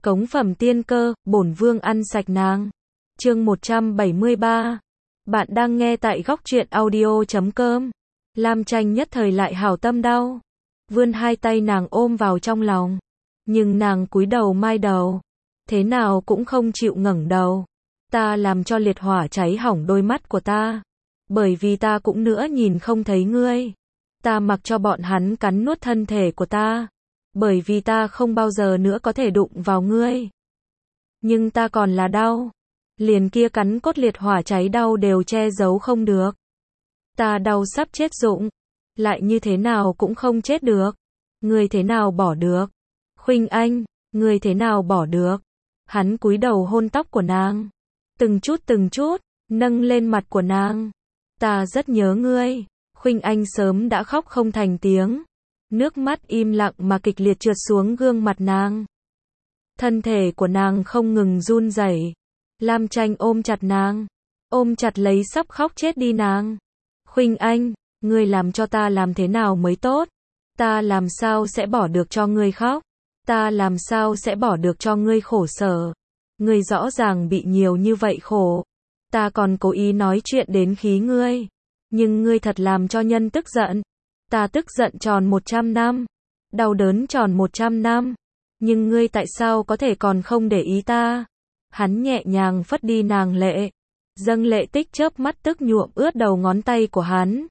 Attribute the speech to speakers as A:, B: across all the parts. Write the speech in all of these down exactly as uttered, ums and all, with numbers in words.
A: Cống phẩm tiên cơ, bổn vương ăn sạch nàng. Chương một trăm bảy mươi ba. Bạn đang nghe tại góc truyện audio chấm com. Lam Tranh nhất thời lại hảo tâm đau, vươn hai tay nàng ôm vào trong lòng, nhưng nàng cúi đầu mai đầu, thế nào cũng không chịu ngẩng đầu. Ta làm cho liệt hỏa cháy hỏng đôi mắt của ta, bởi vì ta cũng nữa nhìn không thấy ngươi. Ta mặc cho bọn hắn cắn nuốt thân thể của ta, bởi vì ta không bao giờ nữa có thể đụng vào ngươi. Nhưng ta còn là đau, liền kia cắn cốt liệt hỏa cháy đau đều che giấu không được. Ta đau sắp chết rụng, lại như thế nào cũng không chết được. Ngươi thế nào bỏ được? Khuynh Anh, ngươi thế nào bỏ được? Hắn cúi đầu hôn tóc của nàng, từng chút từng chút, nâng lên mặt của nàng. Ta rất nhớ ngươi. Khuynh Anh sớm đã khóc không thành tiếng, nước mắt im lặng mà kịch liệt trượt xuống gương mặt nàng. Thân thể của nàng không ngừng run rẩy. Lam Tranh ôm chặt nàng, ôm chặt lấy sắp khóc chết đi nàng. Khuynh Anh, ngươi làm cho ta làm thế nào mới tốt? Ta làm sao sẽ bỏ được cho ngươi khóc? Ta làm sao sẽ bỏ được cho ngươi khổ sở? Ngươi rõ ràng bị nhiều như vậy khổ. Ta còn cố ý nói chuyện đến khí ngươi, nhưng ngươi thật làm cho nhân tức giận. Ta tức giận tròn một trăm năm, đau đớn tròn một trăm năm, nhưng ngươi tại sao có thể còn không để ý ta? Hắn nhẹ nhàng phất đi nàng lệ, dâng lệ tích chớp mắt tức nhuộm ướt đầu ngón tay của hắn.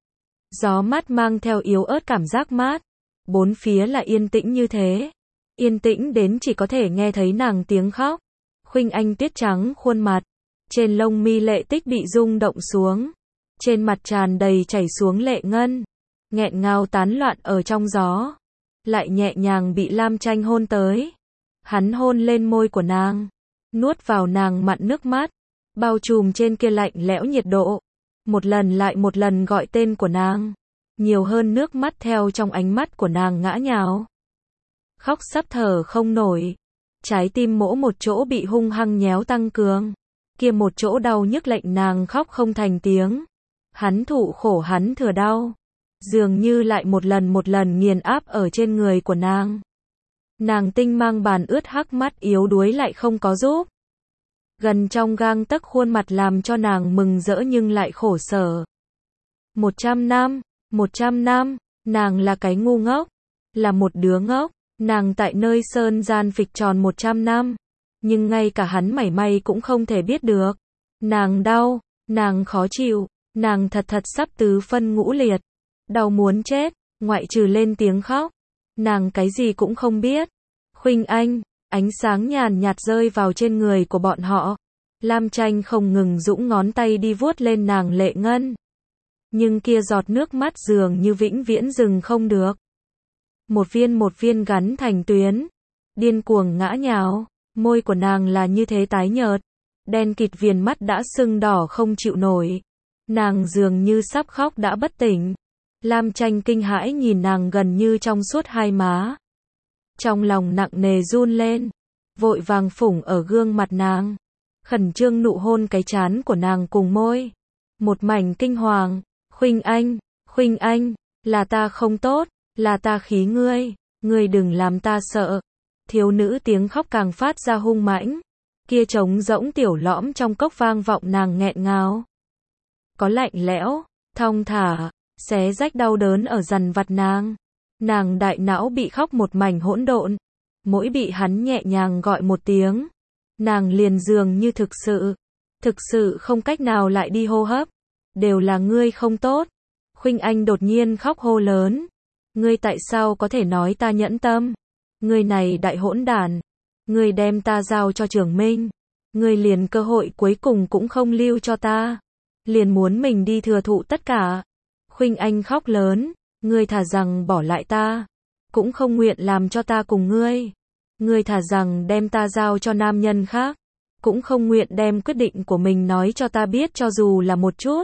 A: Gió mát mang theo yếu ớt cảm giác mát, bốn phía là yên tĩnh như thế, yên tĩnh đến chỉ có thể nghe thấy nàng tiếng khóc. Khuynh Anh tuyết trắng khuôn mặt, trên lông mi lệ tích bị rung động xuống, trên mặt tràn đầy chảy xuống lệ ngân, nghẹn ngào tán loạn ở trong gió, lại nhẹ nhàng bị Lam Tranh hôn tới. Hắn hôn lên môi của nàng, nuốt vào nàng mặn nước mắt, bao trùm trên kia lạnh lẽo nhiệt độ, một lần lại một lần gọi tên của nàng, nhiều hơn nước mắt theo trong ánh mắt của nàng ngã nhào. Khóc sắp thở không nổi, trái tim mỗi một chỗ bị hung hăng nhéo tăng cường, kia một chỗ đau nhức lệnh nàng khóc không thành tiếng. Hắn thụ khổ hắn thừa đau, dường như lại một lần một lần nghiền áp ở trên người của nàng. Nàng tinh mang bàn ướt hắc mắt yếu đuối lại không có giúp. Gần trong gang tấc khuôn mặt làm cho nàng mừng rỡ nhưng lại khổ sở. Một trăm năm, một trăm năm, nàng là cái ngu ngốc, là một đứa ngốc, nàng tại nơi sơn gian phịch tròn một trăm năm, nhưng ngay cả hắn mảy may cũng không thể biết được. Nàng đau, nàng khó chịu, nàng thật thật sắp tứ phân ngũ liệt, đau muốn chết, ngoại trừ lên tiếng khóc, nàng cái gì cũng không biết. Khuynh Anh, ánh sáng nhàn nhạt rơi vào trên người của bọn họ. Lam Tranh không ngừng dũng ngón tay đi vuốt lên nàng lệ ngân, nhưng kia giọt nước mắt dường như vĩnh viễn dừng không được. Một viên một viên gắn thành tuyến, điên cuồng ngã nhào, môi của nàng là như thế tái nhợt, đen kịt viền mắt đã sưng đỏ không chịu nổi. Nàng dường như sắp khóc đã bất tỉnh. Lam Tranh kinh hãi nhìn nàng gần như trong suốt hai má, trong lòng nặng nề run lên, vội vàng phủng ở gương mặt nàng, khẩn trương nụ hôn cái trán của nàng cùng môi. Một mảnh kinh hoàng. Khuynh Anh, Khuynh Anh, là ta không tốt, là ta khí ngươi, ngươi đừng làm ta sợ. Thiếu nữ tiếng khóc càng phát ra hung mãnh, kia trống rỗng tiểu lõm trong cốc vang vọng nàng nghẹn ngào. Có lạnh lẽo, thong thả, xé rách đau đớn ở dằn vặt nàng. Nàng đại não bị khóc một mảnh hỗn độn, mỗi bị hắn nhẹ nhàng gọi một tiếng, nàng liền dường như thực sự, thực sự không cách nào lại đi hô hấp. Đều là ngươi không tốt. Khuynh Anh đột nhiên khóc hô lớn. Ngươi tại sao có thể nói ta nhẫn tâm? Ngươi này đại hỗn đản. Ngươi đem ta giao cho Trường Minh. Ngươi liền cơ hội cuối cùng cũng không lưu cho ta. Liền muốn mình đi thừa thụ tất cả. Khuynh Anh khóc lớn. Ngươi thà rằng bỏ lại ta, cũng không nguyện làm cho ta cùng ngươi. Ngươi thà rằng đem ta giao cho nam nhân khác, cũng không nguyện đem quyết định của mình nói cho ta biết cho dù là một chút.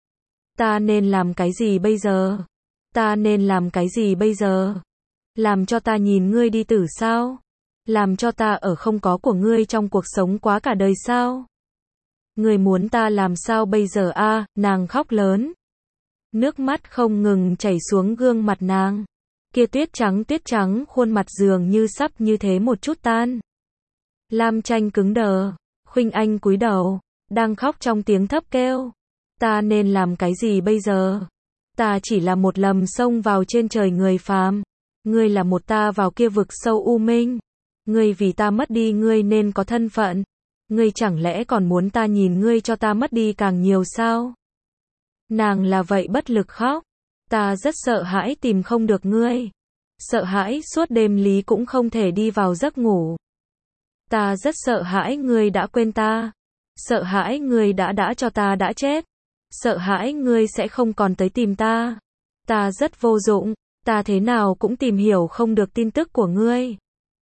A: Ta nên làm cái gì bây giờ? Ta nên làm cái gì bây giờ? Làm cho ta nhìn ngươi đi tử sao? Làm cho ta ở không có của ngươi trong cuộc sống quá cả đời sao? Ngươi muốn ta làm sao bây giờ a? À, nàng khóc lớn. Nước mắt không ngừng chảy xuống gương mặt nàng. Kia tuyết trắng tuyết trắng khuôn mặt dường như sắp như thế một chút tan. Lam Tranh cứng đờ. Khuynh Anh cúi đầu, đang khóc trong tiếng thấp kêu. Ta nên làm cái gì bây giờ? Ta chỉ là một lầm xông vào trên trời người phàm. Ngươi là một ta vào kia vực sâu u minh. Ngươi vì ta mất đi ngươi nên có thân phận. Ngươi chẳng lẽ còn muốn ta nhìn ngươi cho ta mất đi càng nhiều sao? Nàng là vậy bất lực khóc. Ta rất sợ hãi tìm không được ngươi. Sợ hãi suốt đêm lý cũng không thể đi vào giấc ngủ. Ta rất sợ hãi ngươi đã quên ta. Sợ hãi ngươi đã đã cho ta đã chết. Sợ hãi ngươi sẽ không còn tới tìm ta. Ta rất vô dụng. Ta thế nào cũng tìm hiểu không được tin tức của ngươi.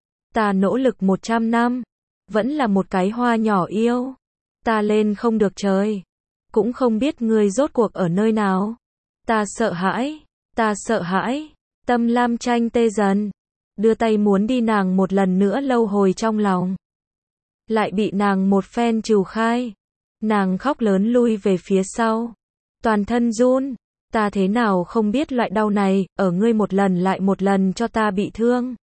A: Ta nỗ lực một trăm năm. Vẫn là một cái hoa nhỏ yêu. Ta lên không được trời. Cũng không biết ngươi rốt cuộc ở nơi nào. Ta sợ hãi. Ta sợ hãi. Tâm Lam Tranh tê dần. Đưa tay muốn đi nàng một lần nữa lâu hồi trong lòng. Lại bị nàng một phen trù khai. Nàng khóc lớn lui về phía sau. Toàn thân run. Ta thế nào không biết loại đau này, ở ngươi một lần lại một lần cho ta bị thương.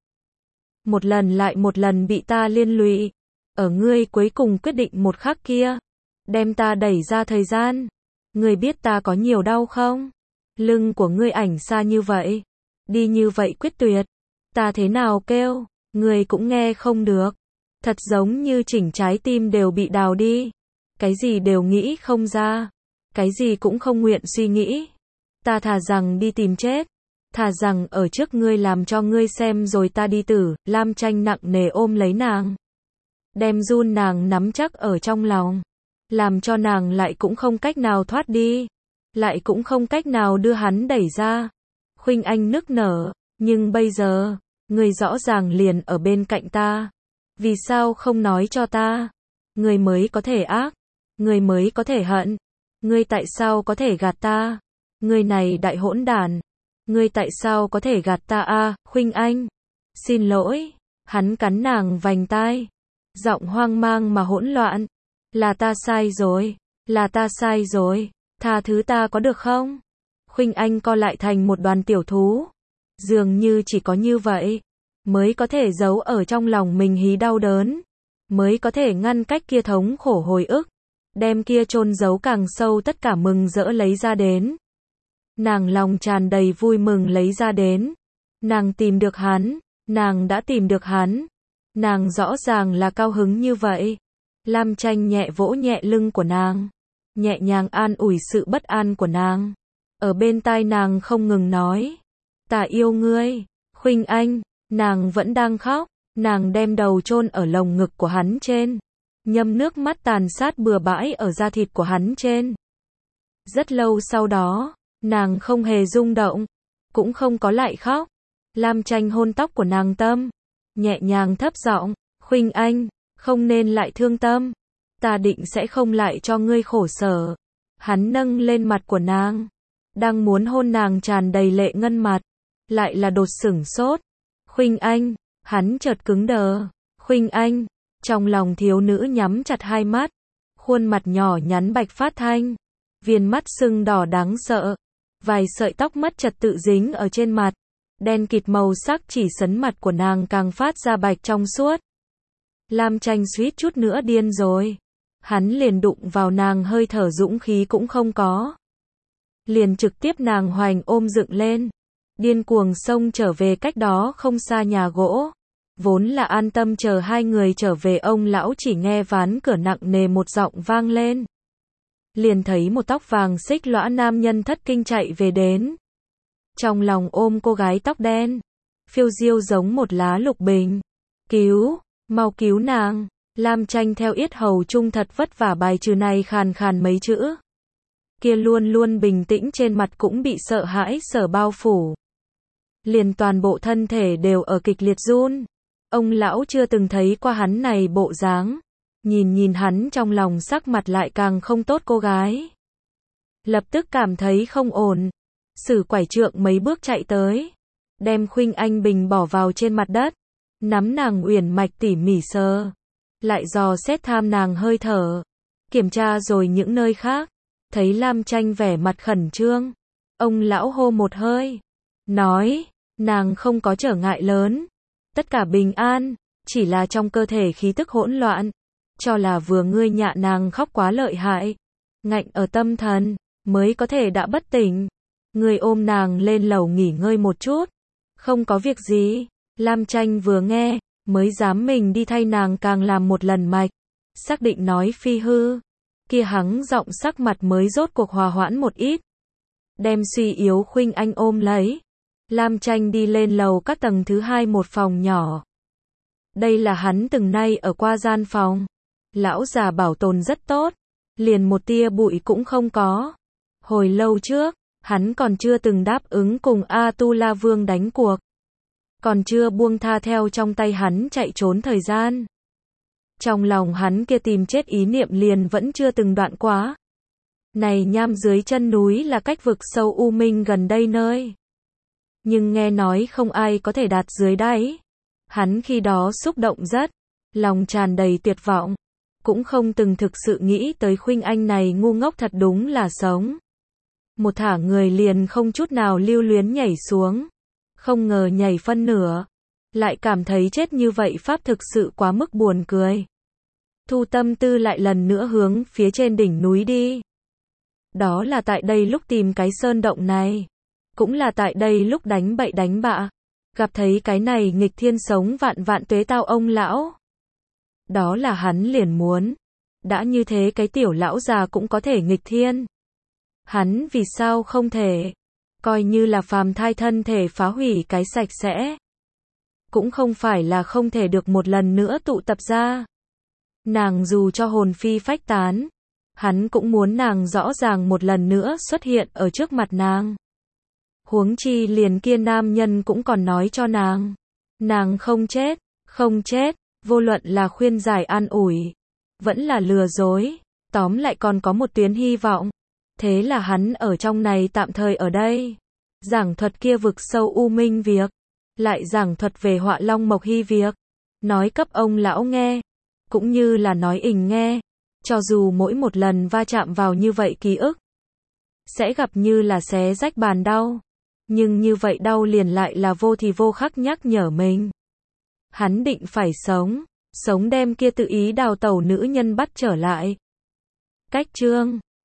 A: Một lần lại một lần bị ta liên lụy. Ở ngươi cuối cùng quyết định một khắc kia. Đem ta đẩy ra thời gian. Ngươi biết ta có nhiều đau không? Lưng của ngươi ảnh xa như vậy. Đi như vậy quyết tuyệt. Ta thế nào kêu, ngươi cũng nghe không được. Thật giống như chỉnh trái tim đều bị đào đi. Cái gì đều nghĩ không ra. Cái gì cũng không nguyện suy nghĩ. Ta thà rằng đi tìm chết. Thà rằng ở trước ngươi làm cho ngươi xem rồi ta đi tử. Lam Tranh nặng nề ôm lấy nàng. Đem run nàng nắm chắc ở trong lòng. Làm cho nàng lại cũng không cách nào thoát đi. Lại cũng không cách nào đưa hắn đẩy ra. Khuynh Anh nức nở. Nhưng bây giờ, ngươi rõ ràng liền ở bên cạnh ta. Vì sao không nói cho ta? Ngươi mới có thể ác. Ngươi mới có thể hận. Ngươi tại sao có thể gạt ta? Ngươi này đại hỗn đản. Ngươi tại sao có thể gạt ta a? À, Khuynh Anh. Xin lỗi. Hắn cắn nàng vành tai. Giọng hoang mang mà hỗn loạn. Là ta sai rồi. Là ta sai rồi. Tha thứ ta có được không? Khuynh Anh co lại thành một đoàn tiểu thú. Dường như chỉ có như vậy. Mới có thể giấu ở trong lòng mình hí đau đớn. Mới có thể ngăn cách kia thống khổ hồi ức. Đem kia chôn giấu càng sâu tất cả mừng rỡ lấy ra đến. Nàng lòng tràn đầy vui mừng lấy ra đến. Nàng tìm được hắn. Nàng đã tìm được hắn. Nàng rõ ràng là cao hứng như vậy. Lam Tranh nhẹ vỗ nhẹ lưng của nàng. Nhẹ nhàng an ủi sự bất an của nàng. Ở bên tai nàng không ngừng nói. Ta yêu ngươi. Khuynh Anh. Nàng vẫn đang khóc. Nàng đem đầu chôn ở lồng ngực của hắn trên. Nhâm nước mắt tàn sát bừa bãi ở da thịt của hắn trên. Rất lâu sau đó, nàng không hề rung động. Cũng không có lại khóc. Lam Tranh hôn tóc của nàng Tâm. Nhẹ nhàng thấp giọng. Khuynh Anh. Không nên lại thương tâm. Ta định sẽ không lại cho ngươi khổ sở. Hắn nâng lên mặt của nàng. Đang muốn hôn nàng tràn đầy lệ ngân mặt. Lại là đột sửng sốt. Khuynh Anh. Hắn chợt cứng đờ. Khuynh Anh. Trong lòng thiếu nữ nhắm chặt hai mắt. Khuôn mặt nhỏ nhắn bạch phát thanh. Viền mắt sưng đỏ đáng sợ. Vài sợi tóc mất trật tự dính ở trên mặt. Đen kịt màu sắc chỉ sấn mặt của nàng càng phát ra bạch trong suốt. Lam Tranh suýt chút nữa điên rồi. Hắn liền đụng vào nàng hơi thở dũng khí cũng không có. Liền trực tiếp nàng hoành ôm dựng lên. Điên cuồng xông trở về cách đó không xa nhà gỗ. Vốn là an tâm chờ hai người trở về, ông lão chỉ nghe ván cửa nặng nề một giọng vang lên. Liền thấy một tóc vàng xích lõa nam nhân thất kinh chạy về đến. Trong lòng ôm cô gái tóc đen. Phiêu diêu giống một lá lục bình. Cứu, mau cứu nàng. Lam Tranh theo yết hầu trung thật vất vả bài trừ này khàn khàn mấy chữ. Kia luôn luôn bình tĩnh trên mặt cũng bị sợ hãi sở bao phủ. Liền toàn bộ thân thể đều ở kịch liệt run. Ông lão chưa từng thấy qua hắn này bộ dáng. Nhìn nhìn hắn trong lòng sắc mặt lại càng không tốt cô gái. Lập tức cảm thấy không ổn. Sử quải trượng mấy bước chạy tới. Đem Khuynh Anh bình bỏ vào trên mặt đất. Nắm nàng uyển mạch tỉ mỉ sờ. Lại dò xét tham nàng hơi thở. Kiểm tra rồi những nơi khác. Thấy Lam Tranh vẻ mặt khẩn trương. Ông lão hô một hơi. Nói, nàng không có trở ngại lớn. Tất cả bình an. chỉ là trong cơ thể khí tức hỗn loạn, cho là vừa ngươi nhạ nàng khóc quá lợi hại, ngạnh ở tâm thần, mới có thể đã bất tỉnh. Ngươi ôm nàng lên lầu nghỉ ngơi một chút, không có việc gì. Lam Tranh vừa nghe, mới dám mình đi thay nàng càng làm một lần mạch, xác định nói phi hư, kia hắng giọng sắc mặt mới rốt cuộc hòa hoãn một ít. Đem suy yếu Khuynh Anh ôm lấy, Lam Tranh đi lên lầu các tầng thứ hai một phòng nhỏ. Đây là hắn từng nay ở qua gian phòng. Lão già bảo tồn rất tốt, liền một tia bụi cũng không có. Hồi lâu trước, hắn còn chưa từng đáp ứng cùng A Tu La Vương đánh cuộc. Còn chưa buông tha theo trong tay hắn chạy trốn thời gian. Trong lòng hắn kia tìm chết ý niệm liền vẫn chưa từng đoạn quá. Này nham dưới chân núi là cách vực sâu u minh gần đây nơi. Nhưng nghe nói không ai có thể đạt dưới đáy. Hắn khi đó xúc động rất, lòng tràn đầy tuyệt vọng. Cũng không từng thực sự nghĩ tới Khuynh Anh này ngu ngốc thật đúng là sống. Một thả người liền không chút nào lưu luyến nhảy xuống. Không ngờ nhảy phân nửa. Lại cảm thấy chết như vậy pháp thực sự quá mức buồn cười. Thu tâm tư lại lần nữa hướng phía trên đỉnh núi đi. Đó là tại đây lúc tìm cái sơn động này. Cũng là tại đây lúc đánh bậy đánh bạ. Gặp thấy cái này nghịch thiên sống vạn vạn tuế tao ông lão. Đó là hắn liền muốn. Đã như thế cái tiểu lão già cũng có thể nghịch thiên. Hắn vì sao không thể. Coi như là phàm thai thân thể phá hủy cái sạch sẽ. Cũng không phải là không thể được một lần nữa tụ tập ra. Nàng dù cho hồn phi phách tán. Hắn cũng muốn nàng rõ ràng một lần nữa xuất hiện ở trước mặt nàng. Huống chi liền kia nam nhân cũng còn nói cho nàng. Nàng không chết, không chết, vô luận là khuyên giải an ủi. Vẫn là lừa dối, tóm lại còn có một tuyến hy vọng. Thế là hắn ở trong này tạm thời ở đây. Giảng thuật kia vực sâu u minh việc. Lại giảng thuật về Họa Long Mộc Hy việc. Nói cấp ông lão nghe. Cũng như là nói ình nghe. Cho dù mỗi một lần va chạm vào như vậy ký ức. Sẽ gặp như là xé rách bàn đau. Nhưng như vậy đau liền lại là vô thì vô khắc nhắc nhở mình. Hắn định phải sống. Sống đem kia tự ý đào tẩu nữ nhân bắt trở lại. Cách chương